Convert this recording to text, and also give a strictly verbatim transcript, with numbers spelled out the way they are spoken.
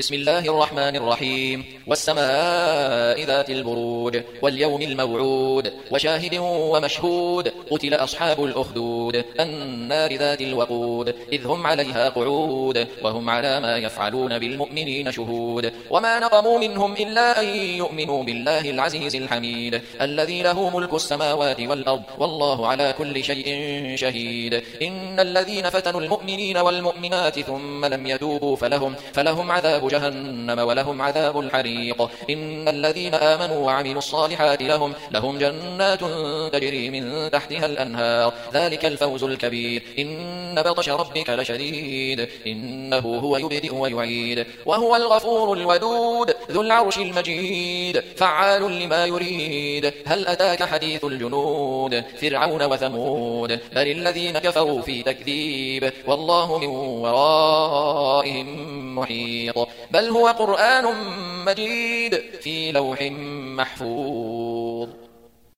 بسم الله الرحمن الرحيم والسماء ذات البروج واليوم الموعود وشاهد ومشهود قتل أصحاب الأخدود النار ذات الوقود إذ هم عليها قعود وهم على ما يفعلون بالمؤمنين شهود وما نقموا منهم إلا أن يؤمنوا بالله العزيز الحميد الذي له ملك السماوات والأرض والله على كل شيء شهيد إن الذين فتنوا المؤمنين والمؤمنات ثم لم يتوبوا فلهم, فلهم عذاب جهنم ولهم عذاب الحريق إن الذين آمنوا وعملوا الصالحات لهم, لهم جنات تجري من تحتها الأنهار ذلك الفوز الكبير إن بطش ربك لشديد إنه هو يبدئ ويعيد وهو الغفور الودود ذو العرش المجيد فعال لما يريد هل أتاك حديث الجنود فرعون وثمود بل الذين كفروا في تكذيب والله من ورائهم محيط بل هو قرآن مجيد في لوح محفوظ.